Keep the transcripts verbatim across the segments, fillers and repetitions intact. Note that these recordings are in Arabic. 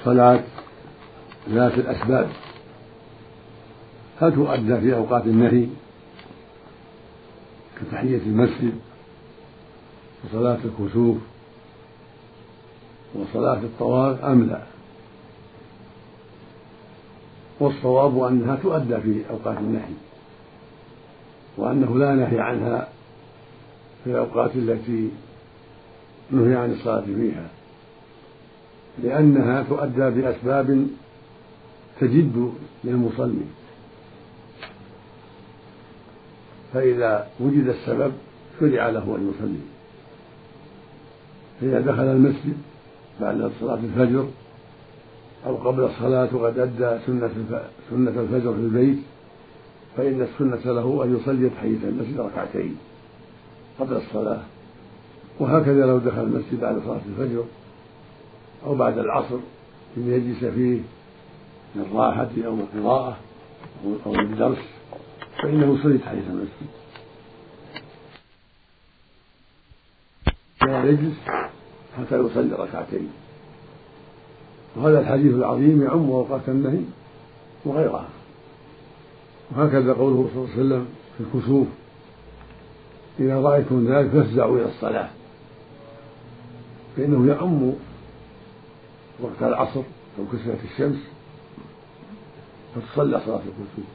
الصلاة ذات الأسباب هل تؤدى في أوقات النهي كتحية المسجد وصلاة الكسوف وصلاة الطواف أم لا؟ والصواب أنها تؤدى في أوقات النهي، وأنه لا نهي عنها في الأوقات التي نهي عن الصلاة فيها، لأنها تؤدى بأسباب تجد للمصلي، فإذا وجد السبب شرع له أن يصلي. فإذا دخل المسجد بعد صلاة الفجر أو قبل الصلاة وقد أدى سنة الفجر في البيت، فإن السنة له أن يصلي تحية المسجد ركعتين قبل الصلاة. وهكذا لو دخل المسجد بعد صلاة الفجر أو بعد العصر إن يجلس فيه للراحة أو القراءة أو الدرس فإنه يصلي تحية المسجد لا يجلس حتى يصلي ركعتين. وهذا الحديث العظيم يعم أوقات النهي وغيرها. وهكذا قوله صلى الله عليه وسلم في الكسوف: إذا رأيتم ذلك فافزعوا إلى الصلاة، فإنه يعم وقت العصر لو كسرت الشمس فتصلى صلاة الكسوف.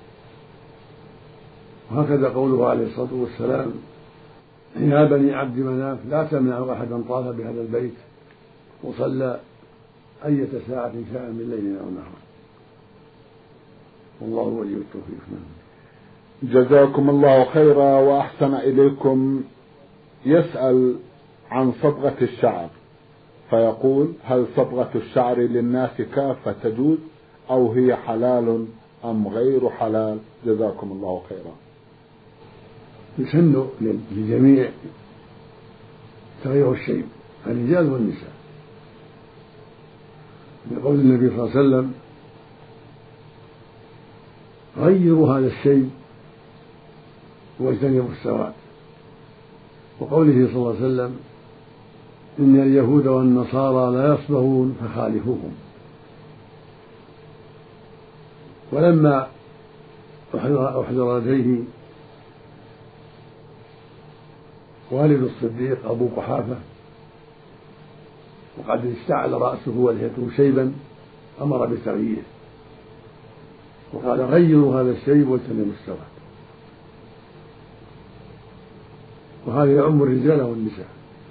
وهكذا قوله عليه الصلاة والسلام: يا بني عبد مناف لا تمنعوا أحدا طاف بهذا البيت وصلى أية ساعة شاء من ليل أو نهار. والله ولي التوفيق. جزاكم الله خيرا وأحسن إليكم. يسأل عن صبغة الشعر فيقول: هل صبغة الشعر للناس كافة تجوز أو هي حلال أم غير حلال؟ جزاكم الله خيرا. يسن للجميع تغيير الشيب، الرجال والنساء، لقول النبي صلى الله عليه وسلم: غيروا هذا الشيب واجتنبوا السواد. وقوله صلى الله عليه وسلم: إن اليهود والنصارى لا يصبغون فخالفوهم. ولما أحضر لديه والد الصديق أبو قحافة وقد اشتعل رأسه ولحيته شيبا أمر بتغييره وقال: غيروا هذا الشيب واجتنبوا السواد. وهذا يعم الرجال والنساء،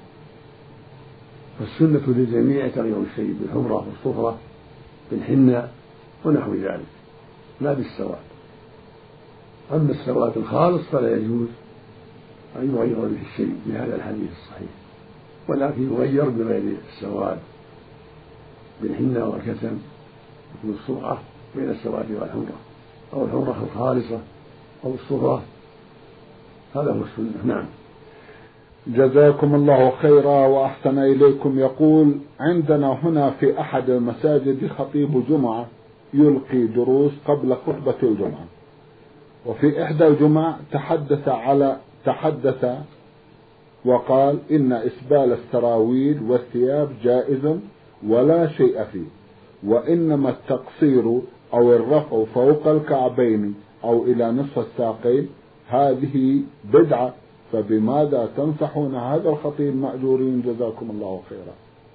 فالسنة للجميع تغيير الشيب بالحمرة والصفرة بالحنة ونحو ذلك لا بالسواد. أما السواد الخالص فلا يجوز أن يغير به الشيء بهذا الحديث الصحيح، ولكن يغير بغير السواد بالحنة والكتم والصبغة بين السواد والحمرة أو الحمرة الخالصة أو الصفرة. هذا هو السنة. نعم. جزاكم الله خيرا وأحسن إليكم. يقول: عندنا هنا في أحد المساجد خطيب جمعة يلقي دروس قبل خطبة الجمعة، وفي إحدى الجمع تحدث على تحدث وقال إن إسبال السراويل والثياب جائز ولا شيء فيه، وإنما التقصير أو الرفع فوق الكعبين أو إلى نصف الساقين هذه بدعة، فبماذا تنصحون هذا الخطيب مأجورين؟ جزاكم الله خيرا.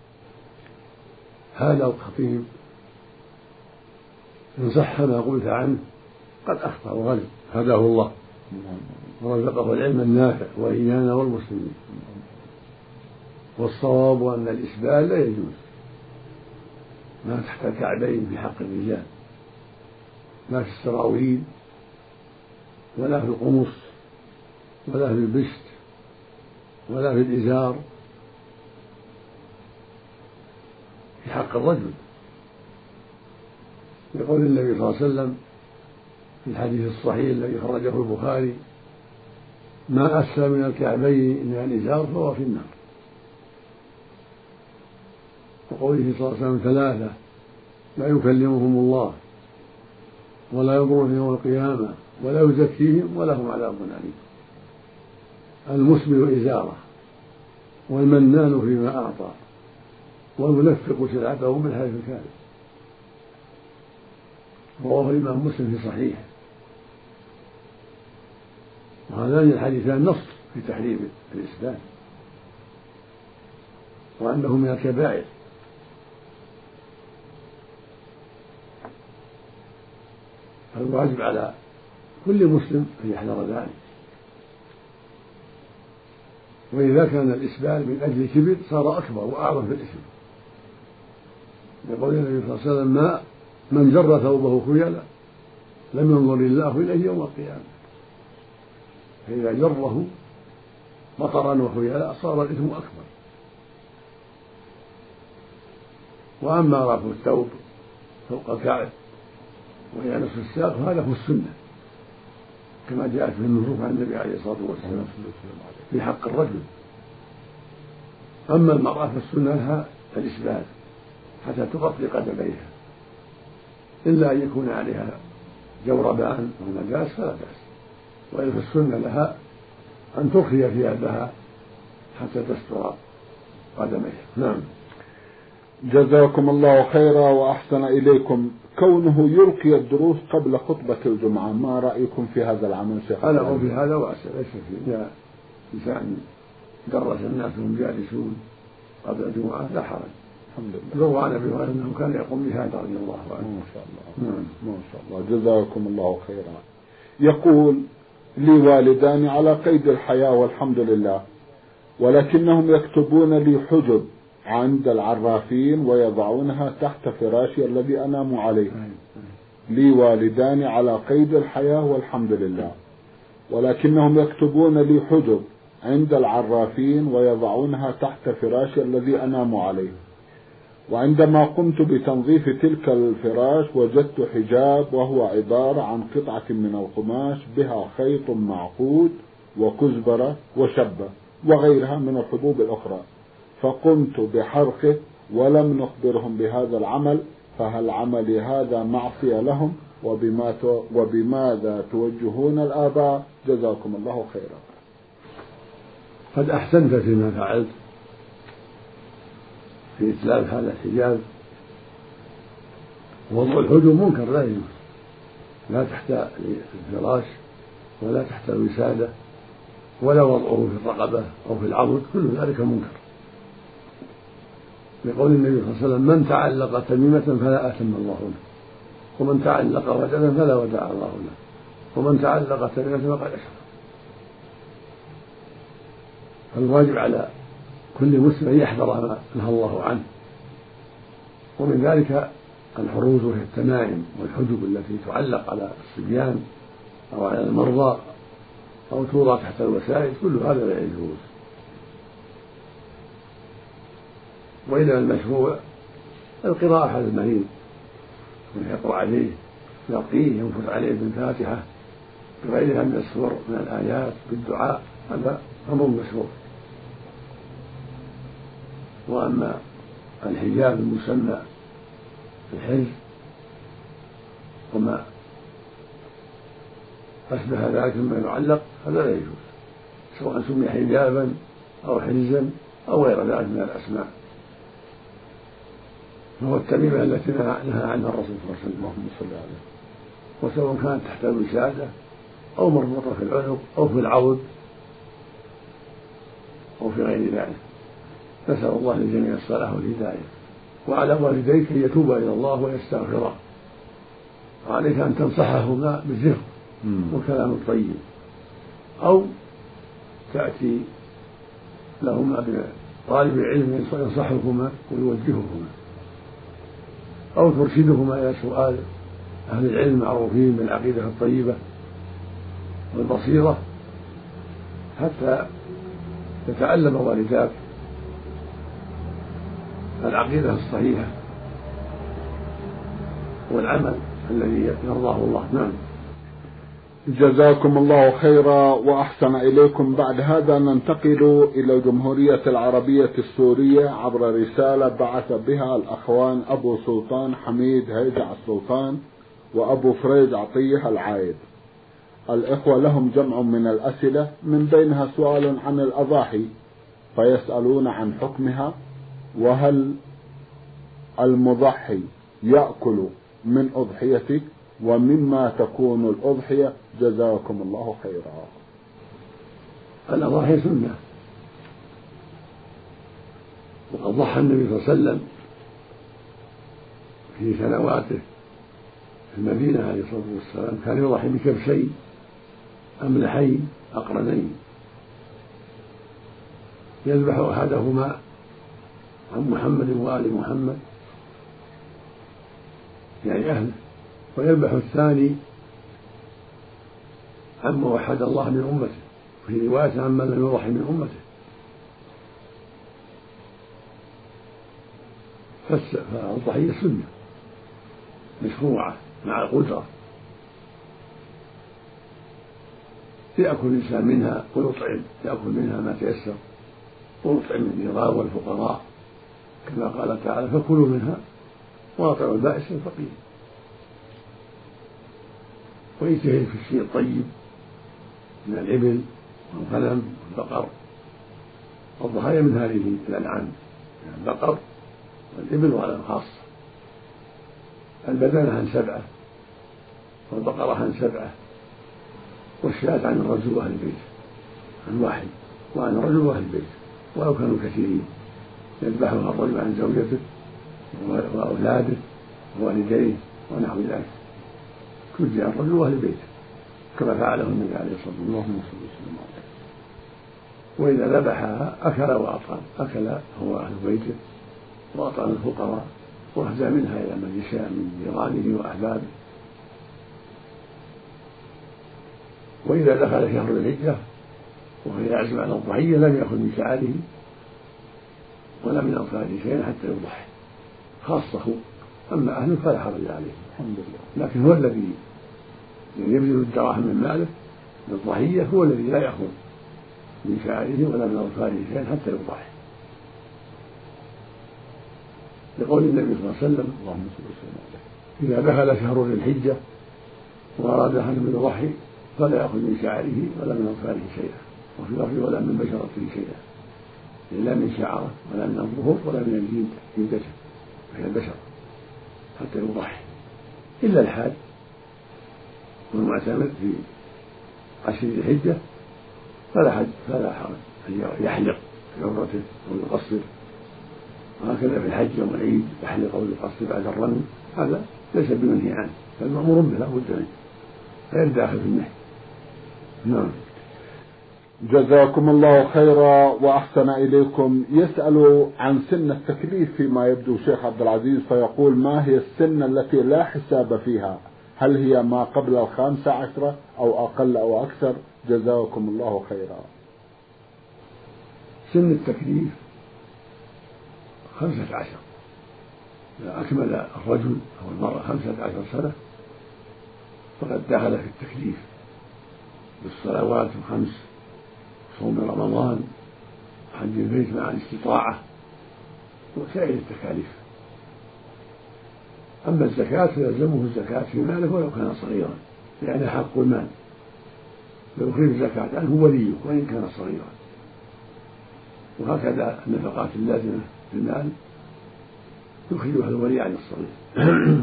هذا الخطيب إن صح ما قلت عنه قد أخطأ وغلط، هداه الله ورزقه العلم النافع وإيانا والمسلمين. والصواب أن الإسبال لا يجوز ما تحت الكعبين في حق الرجال، لا في السراويل ولا في القمص ولا في البشت ولا في الإزار في حق الرجل، يقول النبي صلى الله عليه وسلم في الحديث الصحيح الذي خرجه البخاري: ما أسفل من الكعبين من الإزار فهو في النار. وقوله صلى الله عليه وسلم: ثلاثة لا يكلمهم الله ولا ينظرون يوم القيامة ولا يزكيهم ولهم عذاب أليم: المسبل إزاره والمنان فيما أعطى والمنفق سلعته بالحلف الكاذب. رواه الإمام مسلم في صحيحه، وهذان الحديثان نص في تحريم الإسبال وأنه من الكبائر، فالواجب على كل مسلم أن يحذر ذلك. وإذا كان الإسبال من أجل كبر صار أكبر وأعظم في الإثم، يقول النبي صلى الله عليه وسلم: ما من جر ثوبه خيلا لم ينظر الله إليه يوم القيامة. فإذا جره بطرا وخيلا صار الإثم أكبر. وأما رفع الثوب فوق الكعب وهي نصف الساق هذا هو السنة، كما جاءت في النصوص عن النبي عليه الصلاة والسلام في حق الرجل. أما المرأة فالسنة لها الإسبال حتى تغطي قدميها، إلا أن يكون عليها جوربان أو نجاس فلا بأس، وإلا فالسنة لها أن ترخي ثيابها حتى تستر قدميها. نعم. جزاكم الله خيرا وأحسن إليكم. كونه يلقي الدروس قبل خطبة الجمعة، ما رأيكم في هذا العمل شيخ؟ أنا أقول في هذا وأسأل ليس في إذا إنسان درس الناس وهم جالسون قبل الجمعة لا حرج. الحمد لله. روى عن أبي هريرة أنه كان يقوم بهذا رضي الله عنه. ما شاء الله. نعم. ما شاء الله. جزاكم الله خيرا. يقول: لي والدان على قيد الحياة والحمد لله، ولكنهم يكتبون لي حجب عند العرافين ويضعونها تحت فراشي الذي أنام عليه. لي والدان على قيد الحياة والحمد لله، ولكنهم يكتبون لي حجب عند العرافين ويضعونها تحت فراشي الذي أنام عليه. وعندما قمت بتنظيف تلك الفراش وجدت حجاب وهو عبارة عن قطعة من القماش بها خيط معقود وكزبرة وشبة وغيرها من الحبوب الأخرى، فقمت بحرقه ولم نخبرهم بهذا العمل، فهل عملي هذا معصية لهم؟ وبما وبماذا توجهون الآباء؟ جزاكم الله خيرا. قد أحسنت فيما فعلت في إتلاف هذا الحجاب. وضع الحجب منكر لا يجوز، لا تحت الفراش ولا تحت الوسادة ولا وضعه في الرقبة أو في العضد، كل ذلك منكر. لقول النبي صلى الله عليه وسلم: من تعلق تميمة فلا أتم الله له، ومن تعلق ودعا فلا ودع الله له، ومن تعلق تميمة فقد أشرك. فالواجب على كل مسلم أن يحذر ما نهى الله عنه، ومن ذلك الحروز وهي التمائم والحجب التي تعلق على الصبيان أو على المرضى أو توضع تحت الوسائد، كل هذا لا يجوز. وإنما المشروع القراءة على المريض، ويقرأ عليه يرقيه ينفث عليه بالفاتحة بغيرها من السور من الآيات بالدعاء، هذا أمر مشروع. وأما الحجاب المسمى الحج وما أشبه ذلك مما يعلق هذا لا يجوز، سواء سمي حجابا أو حجزا أو غير ذلك من الأسماء. وهو التميمة التي نهى عنها الرسول صلى الله عليه وسلم، وسواء كانت تحت الوسادة أو مربوطة في العنق أو في العضد أو في غير ذلك. نسأل الله للجميع الصلاح والهداية. وعلى والديك أن يتوبا إلى الله ويستغفرا، وعليك أن تنصحهما بالزهر والكلام الطيب، أو تأتي لهما بطالب علم ينصحهما ويوجههما، أو ترشدهما إلى سؤال أهل العلم المعروفين بالعقيدة الطيبة والبصيرة حتى يتعلم والداك العقيدة الصحيحة والعمل الذي يرضاه الله. نعم. جزاكم الله خيرا وأحسن إليكم. بعد هذا ننتقل إلى الجمهورية العربية السورية عبر رسالة بعث بها الأخوان أبو سلطان حميد هيدع السلطان وأبو فريد عطية العايد. الإخوة لهم جمع من الأسئلة، من بينها سؤال عن الأضاحي، فيسألون عن حكمها، وهل المضحي يأكل من أضحيته ومما تكون الأضحية؟ جزاكم الله خيرا. الأضحية سنة، وقد ضحى النبي صلى الله عليه وسلم في سنواته في المدينة عليه الصلاة والسلام كان يضحي بكبشين أملحين أقرنين، يذبح أحدهما عن محمد وآل محمد يعني أهله، ويذبح الثاني عما وحد الله من أمته، في رواية عمن لم يضحي من أمته. فالضحية سنة مشروعة مع القدرة، يأكل الإنسان منها ويطعم، يأكل منها ما تيسر ويطعم النظام والفقراء كما قال تعالى: فكلوا منها وأطعموا البائس الفقير. ويجتهد في الشيء الطيب من الإبل والغنم والبقر. الضحايا من هذه الأنعام يعني البقر والإبل والغنم خاصة. البدنة عن سبعة والبقرة عن سبعة والشاة عن الرجل وأهل البيت عن واحد، وعن الرجل وأهل البيت ولو كانوا كثيرين، يذبحها الرجل عن زوجته وأولاده ووالديه ونحو ذلك، تجزي عن الرجل وأهل البيت كما فعله النبي عليه الصلاة والسلام. وإذا ذبحها أكل وأطعم، أكل هو أهل بيته وأطعم الفقراء وأهدى منها إلى من يشاء من جيرانه وأحبابه. وإذا دخل شهر الحجة وهو يعزم على الضحية لم يأخذ من شعره ولا من أظفاره شيئا حتى يضحي خاصه، أما أهله فلا حرج عليه الحمد لله. لكن هو الذي يبذل الدراهم من ماله للضحية هو الذي لا يأخذ من شعره ولا من أظفاره شيئا حتى يضحي، لقول النبي صلى الله عليه وسلم: اللهم صل وسلم عليه: إذا دخل شهر ذي الحجة وأراد أحد من يضحي فلا يأخذ من شعره ولا من أظفاره شيئا، وفي لفظ ولا من بشرته شيئا، لا من شعره ولا من الظهور ولا من الجلد جلدته وهي البشر حتى يضحي، إلا الحاج والمعتمر في عشر ذي الحجة فلا حج فلا حرج أن يحلق في عمرته أو يقصر، وهكذا في الحج يوم العيد يحلق أو يقصر بعد الرمي، هذا ليس بمنهي عنه بل مأمور به لا بد منه، غير داخل في النهي. نعم. جزاكم الله خيرا وأحسن إليكم. يسأل عن سن التكليف فيما يبدو شيخ عبد العزيز، فيقول: ما هي السن التي لا حساب فيها؟ هل هي ما قبل الخامسة عشرة أو أقل أو أكثر؟ جزاكم الله خيرا. سن التكليف خمسة عشر، إذا أكمل الرجل أو المرأة خمسة عشر سنة فقد دخل في التكليف بالصلوات الخمس، صوم رمضان، حج البيت مع الاستطاعة وسائر التكاليف. أما الزكاة فيلزمه الزكاة في ماله ولو كان صغيرا، لأن حق المال فيخرج الزكاة عنه وليه وإن كان صغيرا. وهكذا النفقات اللازمة في المال يخرجها الولي عن الصغير.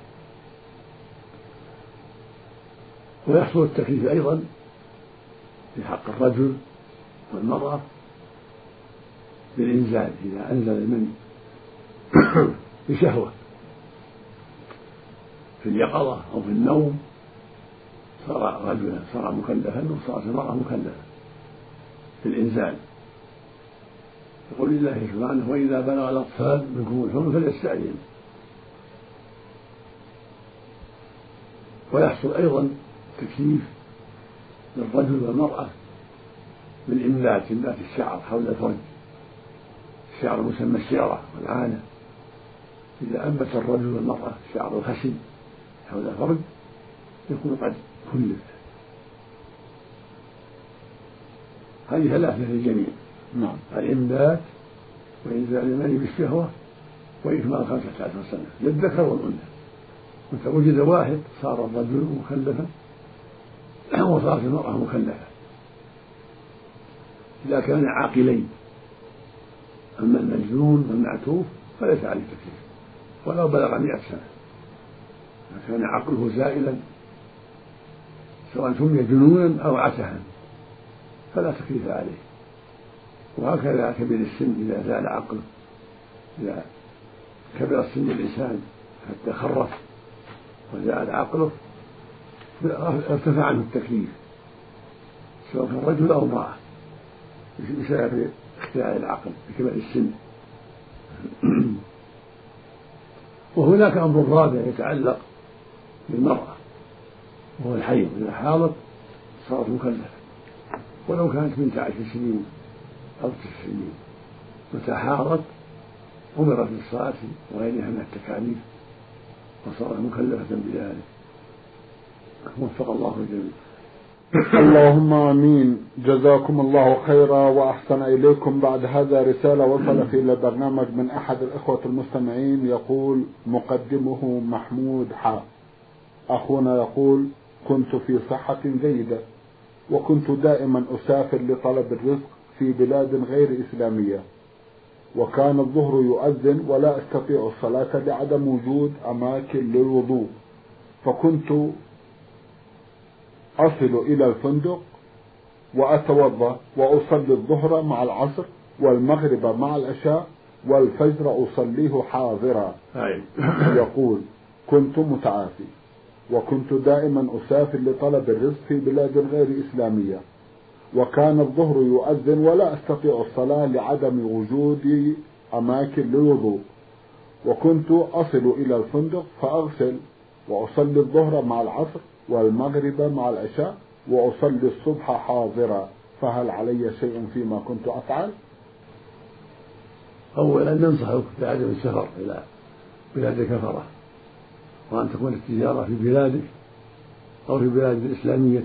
ويحصل التكليف أيضا في حق الرجل والمرأة بالإنزال، إذا أنزل المني بشهوة في اليقظة أو في النوم صار رجلا، صار مكلفا، وصارت المرأة مكلفة في الإنزال. يقول الله سبحانه: وإذا بلغ الأطفال منكم الحلم فليستأذنوا. ويحصل أيضا تكليف للرجل والمرأة بالإنبات، إنبات الشعر حول الفرج، الشعر مسمى الشعرة والعانة. إذا أنبت الرجل والمرأة شعر الخشن حول الفرج يكون قد كلف. هذه ثلاثة للجميع: نعم. الإنبات وإنزال المني بالشهوة وإكمال خمسة عشر سنة للذكر والأنثى. متى وجد واحد صار الرجل مكلفا وصارت المرأة مكلفة إذا كان عاقلين. أما المجنون والمعتوه فليس عليه تكليف ولو بلغ مئة سنة، كان عقله زائلا سواء سمي جنونا أو عسها فلا تكليف عليه. وهكذا كبير السن إذا زال عقله، إذا كبر السن الإنسان حتى خرف وزال عقله ارتفع عنه التكليف سواء كان رجل أو امرأة بسبب اختلال العقل بكبر السن. وهناك أمر رابع يتعلق بالمرأة وهو الحيض. إذا حاضت صارت مكلفة ولو كانت بنت عشر سنين أو تسع سنين، متى حاضت أمرت بالصلاة وغيرها من التكاليف وصارت مكلفة بذلك. وفق الله الجميع. اللهم آمين. جزاكم الله خيرا وأحسن إليكم. بعد هذا رسالة وصلت إلى البرنامج من أحد الإخوة المستمعين يقول مقدمه محمود حاء. أخونا يقول كنت في صحة جيدة وكنت دائما أسافر لطلب الرزق في بلاد غير إسلامية، وكان الظهر يؤذن ولا أستطيع الصلاة لعدم وجود أماكن للوضوء، فكنت أصل إلى الفندق وأتوضأ وأصلي الظهر مع العصر والمغرب مع العشاء والفجر أصليه حاضرا. يقول كنت متعافي وكنت دائما أسافر لطلب الرزق في بلاد غير إسلامية، وكان الظهر يؤذن ولا أستطيع الصلاة لعدم وجود أماكن للوضوء، وكنت أصل إلى الفندق فأغسل وأصلي الظهر مع العصر والمغرب مع العشاء وأصلي الصبح حاضرا، فهل علي شيء فيما كنت أفعل؟ أولا ننصحك بعدم السفر إلى بلاد كفرة، وأن تكون التجارة في بلادك أو في بلاد إسلامية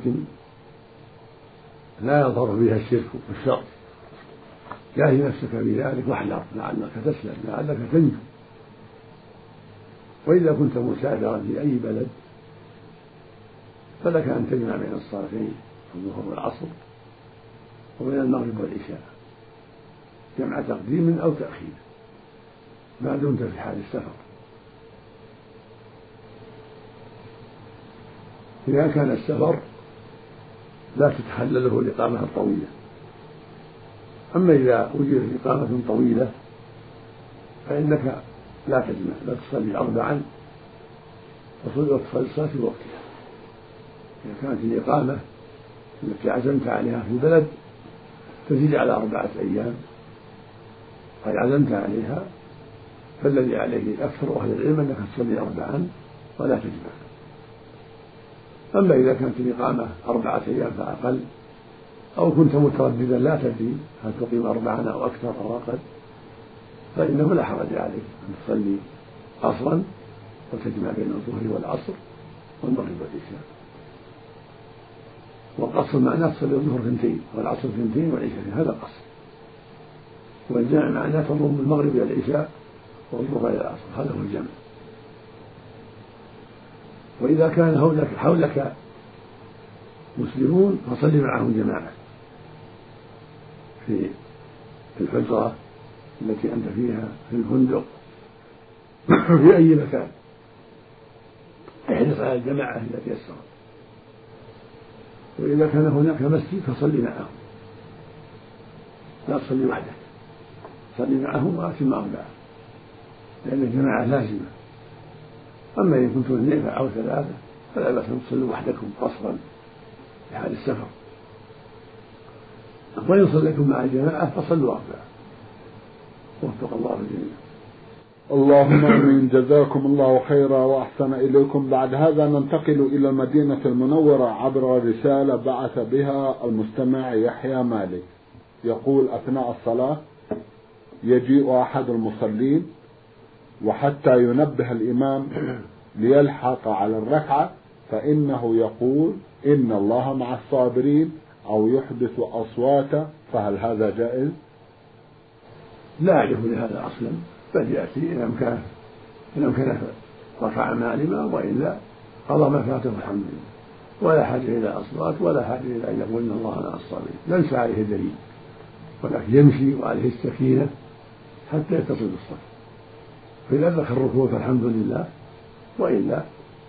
لا يظهر فيها الشرك والشر. جاهد نفسك بذلك واحذر لعلك تسلم لعلك تنجو. وإذا كنت مسافرا في أي بلد فلك أن تجمع بين الصلاتين الظهر والعصر وبين المغرب والعشاء جمع تقديم أو تأخير ما دمت في حال السفر. إذا كان السفر لا تتخلله الإقامة الطويلة. أما إذا وجدت إقامة طويلة فإنك لا تجمع، لا تصلي أربعا وتصلي الصلاة في وقتها. إذا كانت الإقامة التي عزمت عليها في البلد تزيد على أربعة أيام قد عزمت عليها، فالذي عليه أكثر أهل العلم أنك تصلي أربعا ولا تجمع. أما إذا كانت الإقامة أربعة أيام فأقل أو كنت مترددا لا تدري هل تقيم أربعا أو أكثر أو أقل فإنه لا حرج عليك أن تصلي قصرا وتجمع بين الظهر والعصر والمغرب والعشاء. والقصر معناه تصلي الظهر اثنتين والعصر اثنتين والعشاء، هذا القصر. والجمع معناه تضم المغرب إلى العشاء والظهر إلى العصر، هذا هو الجمع. وإذا كان حولك, حولك مسلمون فصل معهم جماعة في الحجرة التي أنت فيها في الفندق في أي مكان، احرص على الجماعة إذا تيسر. وإذا كان هناك مسجد فصل معهم، لا تصلي وحدك، صلي معهم وأتم أربعة لأن الجماعة لازمة. أما إن كنتم اثنين أو ثلاثة فلا بأس أن تصلوا وحدكم قصرا في حال السفر. وإن صليتم مع الجماعة فصلوا أربعة. وفق الله الجميع. اللهم آمين. جزاكم الله خيرا وأحسن إليكم. بعد هذا ننتقل إلى المدينة المنورة عبر رسالة بعث بها المستمع يحيى مالك. يقول أثناء الصلاة يجيء أحد المصلين وحتى ينبه الإمام ليلحق على الركعة فإنه يقول إن الله مع الصابرين أو يحدث أصواتا، فهل هذا جائز؟ لا أعرف لهذا أصلا، بل يأتي إن أمكانه إن أمكانه رفع مع الإمام وإلا قضى ما فاته الحمد لله، ولا حاجة إلى أصوات ولا حاجة إلى أن يقول إن الله مع الصابرين. ليس عليه دليل، ولكن يمشي وعليه السكينة حتى يتصل بالصف. فإذا أدرك الركوع فالحمد لله، وإلا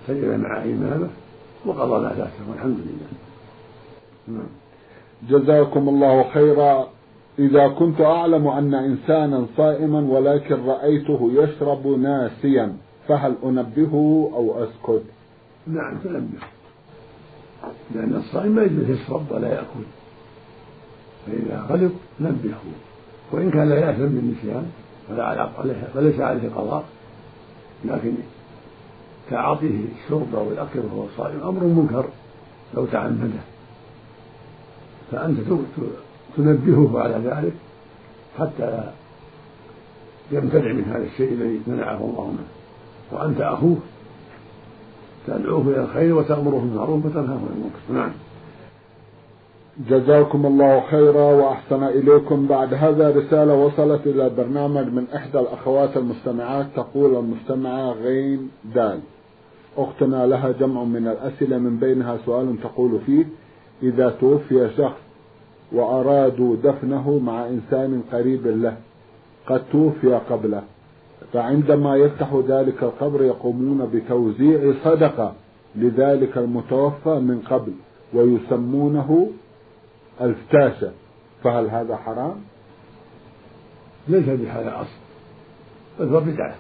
سجد مع إمامه وقضى ما فاته والحمد لله. جزاكم الله خيرا. إذا كنت أعلم أن إنسانا صائما ولكن رأيته يشرب ناسيا فهل أنبهه أو أسكت؟ نعم تنبه، لأن الصائم ما يجوز يشرب ولا يأكل، فإذا غلط نبهه، وإن كان لا يأثم بالنسيان فليس عليه قضاء، لكن تعاطيه الشرب أو الأكل وهو صائم أمر منكر لو تعمده، فأنت تنبهه على ذلك حتى يمتنع من هذا الشيء الذي منعه الله منه، وأنت أخوه تدعوه إلى الخير وتأمره بالمعروف وتنهاه عن المنكر. نعم. جزاكم الله خيرا وأحسن إليكم. بعد هذا رسالة وصلت إلى البرنامج من إحدى الأخوات المستمعات، تقول المستمعة غين دال: أختنا لها جمع من الأسئلة، من بينها سؤال تقول فيه: إذا توفي شخص وأرادوا دفنه مع إنسان قريب له قد توفي قبله، فعندما يفتح ذلك القبر يقومون بتوزيع صدقة لذلك المتوفى من قبل ويسمونه الفتاشة، فهل هذا حرام؟ ليس بهذا أصل، بل هو بدعة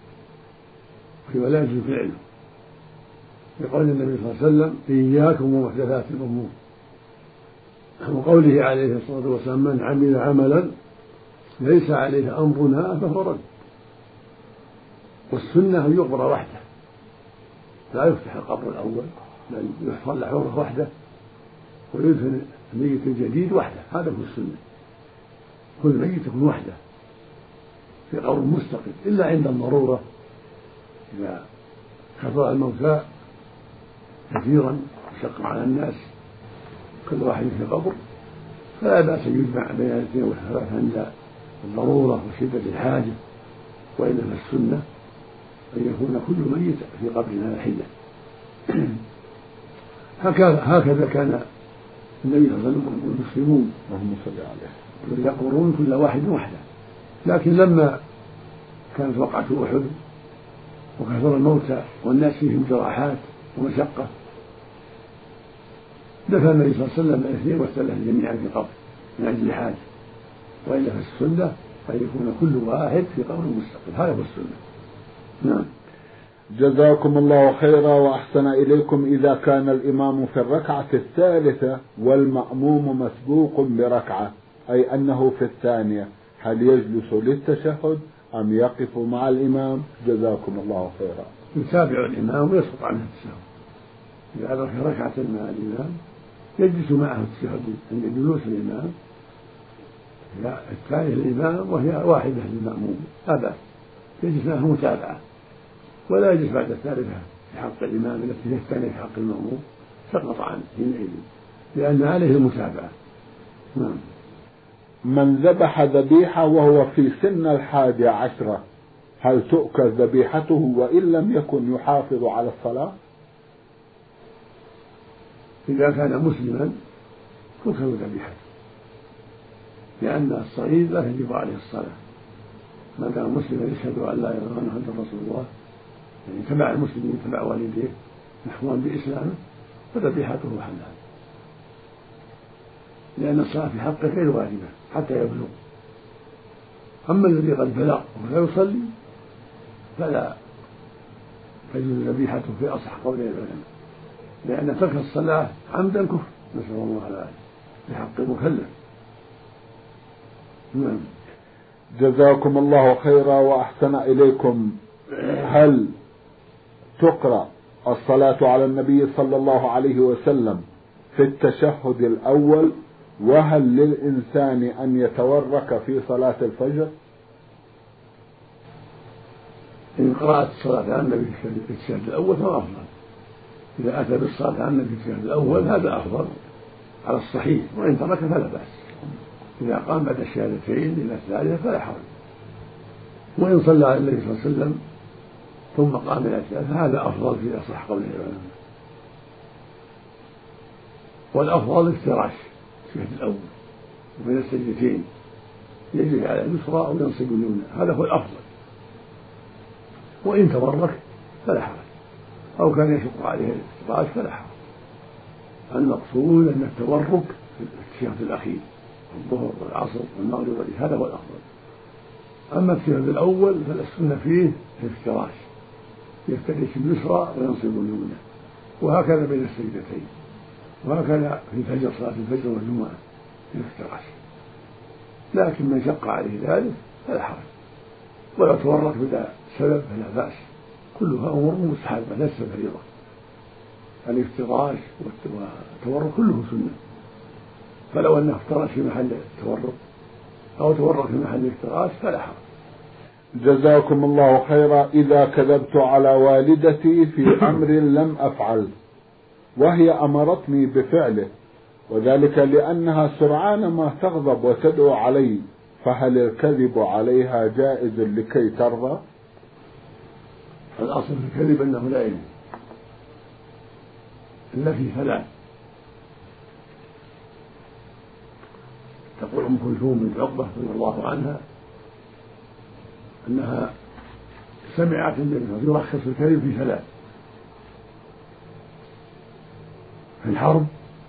ولا يجوز فعله، لقول النبي صلى الله عليه وسلم: إياكم ومحدثات الأمور، وقوله عليه الصلاة والسلام: من عمل عملا ليس عليه أمرنا فهو رد. والسنة أن يقبر وحده، لا يفتح القبر الأول، بل يحصل حوره وحده ويدفن الميت الجديد وحده، هذا هو السنة. كل ميت يكون وحده في قبر مستقل، إلا عند الضرورة إذا كثر الموتى كثيرا وشق على الناس كل واحد في قبر فلا بأس يجمع بين الاثنين والثلاثة عند الضرورة وشدة الحاجة، وإلا فالسنة أن يكون كل ميت في قبر واحدة. هكذا هكذا كان النبي صلى الله عليه وسلم والمسلمون يقبرون كل واحد وحده، لكن لما كانت وقعة أحد وكثر الموتى والناس فيهم جراحات ومشقة دفن النبي صلى الله عليه وسلم الاثنين والثلاثة جميعا في قبر من أجل حاجة، وإلا فالسنة أن يكون كل واحد في قبر مستقل، هذا هو السنة. نعم. جزاكم الله خيرا وأحسن إليكم. إذا كان الإمام في الركعة الثالثة والمأموم مسبوق بركعة، أي أنه في الثانية، هل يجلس للتشهد أم يقف مع الإمام؟ جزاكم الله خيرا. يتابع الإمام ويسقط عنه التشهد، إذا أدرك ركعة مع الإمام يجلس معه التشهد عند جلوس الإمام، الثانية للإمام وهي واحدة للمأموم لا بأس، يجلس معه متابعة، ولا يجلس بعد الثالثة في حق الإمام التي هي الثانية في حق المأموم، سقط عنه حينئذ لأن عليه المتابعة. نعم. من ذبح ذبيحة وهو في سن الحادية عشرة هل تؤكل ذبيحته وإن لم يكن يحافظ على الصلاة؟ إذا كان مسلما تؤكل ذبيحته، لأن الصغير لا تجب عليه الصلاة، ما كان مسلما يشهد أن لا إله إلا الله محمد رسول الله، يعني تبع المسلمين تبع والديه محفوظا بإسلامه، فذبيحته حلال، لأن الصلاة في حقه غير واجبة حتى يبلغ. أما الذي قد بلغ ولا يصلي فلا تجوز ذبيحته في أصح قول العلماء، لأن ترك الصلاة عمدا كفر، نسأل الله العافية، في حق المكلف. نعم. جزاكم الله خيرا وأحسن إليكم. هل تقرأ الصلاة على النبي صلى الله عليه وسلم في التشهد الأول؟ وهل للإنسان أن يتورك في صلاة الفجر؟ إن قرأت الصلاة على النبي في التشهد الأول فهو أفضل، إذا أتى بالصلاة على النبي في التشهد الأول هذا أفضل على الصحيح، وإن ترك فلا بأس، إذا قام بعد الشهادتين إلى الثالثة فلا حرج، وإن صلى على النبي صلى الله عليه وسلم ثم قام إلى الثالثة هذا أفضل في أصح قول العلماء، والأفضل افتراش التشهد الأول وبين السجدتين يجلس على اليسرى أو ينصب اليمنى، هذا هو الأفضل، وإن تبرك فلا حرج. أو كان يشق عليه الافتراش فلا حرج. المقصود أن التورك في الشهر الأخير الظهر والعصر والمغرب والعشاء هذا هو الأفضل. أما الشهر الأول فالسنة فيه الافتراش، يفترش اليسرى وينصب اليمنى، وهكذا بين السجدتين، وهكذا في الفجر صلاة الفجر والجمعة الافتراش. لكن من شق عليه ذلك فلا حرج، ولو تورك بلا سبب فلا بأس، كلها أمور مستحبة ليست فريضة. الافتراش والتورك كله سنة، فلو أنه افترش في محل التورك أو تورك في محل الافتراش فلا حرج. جزاكم الله خيرا. إذا كذبت على والدتي في أمر لم أفعل وهي أمرتني بفعله، وذلك لأنها سرعان ما تغضب وتدعو علي، فهل الكذب عليها جائز لكي ترضى؟ الأصل في الكذب أنه لا يجوز إلا في ثلاث. تقول أم كلثوم بنت عقبة رضي الله عنها أنها سمعت النبي يرخص الكذب في ثلاث: في الحرب،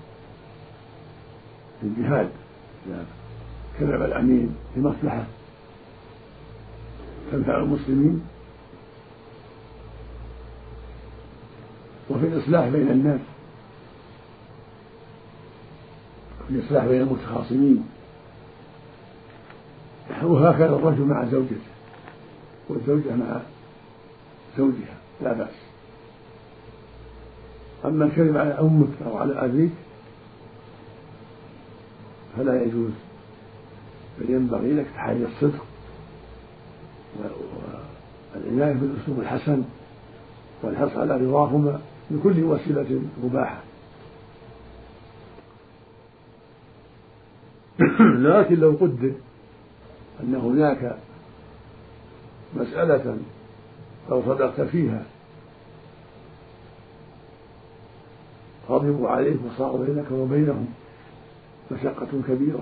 في الجهاد إذا كذب الأمين لمصلحة تنفع المسلمين، وفي الإصلاح بين الناس، في الإصلاح بين المتخاصمين، وهكذا الرجل مع زوجته والزوجة مع زوجها لا بأس. أما الكذب على أمك أو على أبيك فلا يجوز، بل ينبغي لك تحري الصدق والعناية بالأسلوب الحسن والحرص على رضاهما بكل وسيلة مباحة. لكن لو قدر أن هناك مسألة لو صدقت فيها غضبوا عليك وصار بينك وبينهم مشقة كبيرة،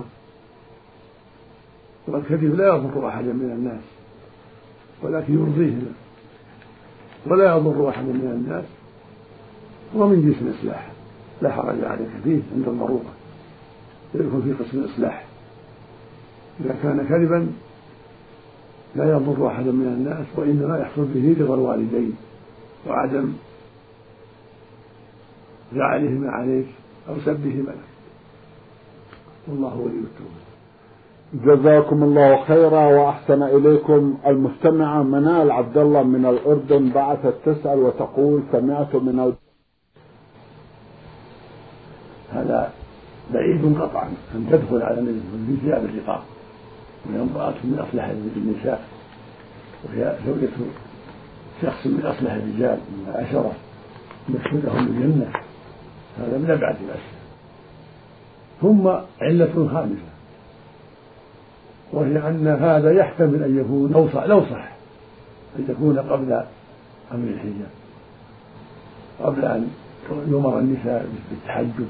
والكذب لا يضر أحدا من الناس ولكن يرضيهما، ولا يضر أحدا من الناس، ومن جنس الإصلاح لا حرج عليك فيه عند الضرورة، يكون في قسم الإصلاح. إذا كان كذبا لا يضر أحدا من الناس، وإنما يحصل به رضا الوالدين وعدم زعلهما عليك أو سبهما لك، والله ولي التوبة. جزاكم الله خيرا وأحسن إليكم. المستمعة منال عبد الله من الأردن بعثت تسأل وتقول: سمعت من ال... هذا بعيد قطعا أن تدخل على النبي في ثياب الرقاق، وهي امرأة من أصلح النساء، وهي زوجة شخص من أصلح الرجال من عشرة يدخلهم الجنة، هذا من أبعد الأشياء. ثم علة خامسة، وهي أن هذا يحتمل أن يكون لو صح, لو صح أن يكون قبل أمر الحجاب، قبل أن يؤمر النساء بالتحجب.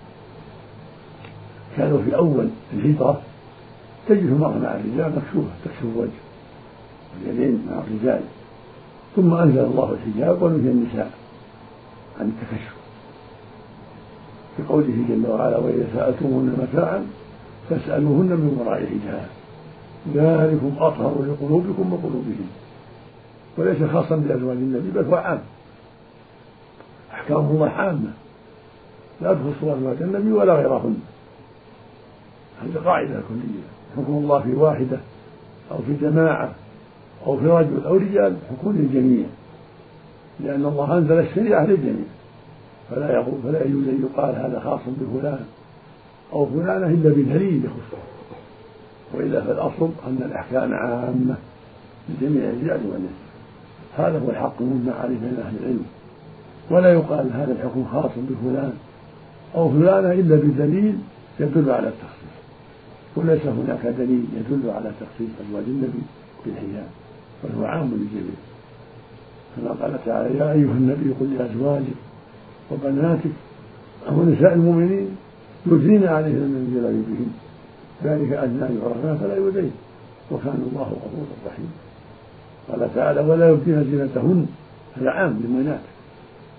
كانوا في أول الهجرة تجد المرأة مع الرجال مكشوفة تكشف الوجه واليدين مع الرجال، ثم أنزل الله الحجاب ونهي النساء عن التكشف في قوله جل وعلا: وإذا سألتموهن متاعا فاسألوهن من وراء حجاب ذلكم أطهر لقلوبكم وقلوبهم. وليس خاصا بأزواج النبي بل هو عام، أحكام الله عامة لا تخص أزواج النبي ولا غيرهن، هذه قاعدة كلية. حكم الله في واحدة أو في جماعة أو في رجل أو رجال حكم للجميع، لأن الله أنزل الشريعة للجميع، فلا يقول فلا يجوز أن يقال هذا خاص بفلان أو فلانة إلا بدليل يخصه، وإلا فالأصل أن الأحكام عامة لجميع الرجال والنساء. هذا هو الحق مما عليه بين أهل العلم، ولا يقال هذا الحكم خاص بفلان أو فلانة إلا بدليل يدل على التخصيص، وليس هناك دليل يدل على تخصيص أزواج النبي بالحجاب، بل هو عام للجميع، كما قال تعالى: يا أيها النبي قل لأزواجك وبناتك ونساء المؤمنين يدنين عليهن من جلابيبهن ذلك أدنى أن يعرفن فلا يؤذين وكان الله غفورا رحيما. قال تعالى: ولا يبدين زينتهن، هذا عام للبنات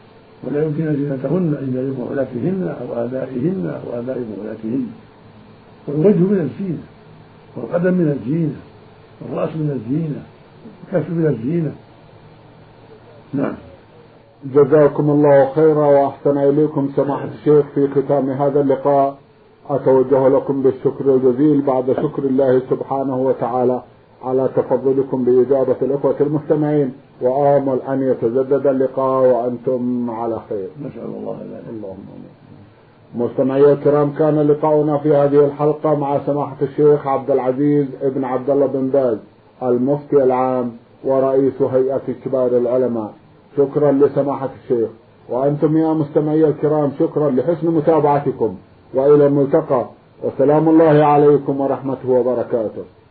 ولا يمكن زينتهن إلا لبعولتهن أو آبائهن أو آباء بعولتهن. والوجه من الزينة، والقدم من الزينة، والرأس من الزينة، والكف من الزينة. نعم. جزاكم الله خيرا وأحسن إليكم سماحة الشيخ. في ختام هذا اللقاء أتوجه لكم بالشكر الجزيل بعد شكر الله سبحانه وتعالى على تفضلكم بإجابة الأخوة المستمعين، وآمل أن يتجدد اللقاء وأنتم على خير. نسأل الله ذلك. اللهم آمين. مستمعي الكرام، كان لقاؤنا في هذه الحلقة مع سماحة الشيخ عبد العزيز ابن عبد الله بن باز المفتي العام ورئيس هيئة كبار العلماء. شكرا لسماحة الشيخ، وأنتم يا مستمعي الكرام شكرا لحسن متابعتكم، وإلى الملتقى، وسلام الله عليكم ورحمته وبركاته.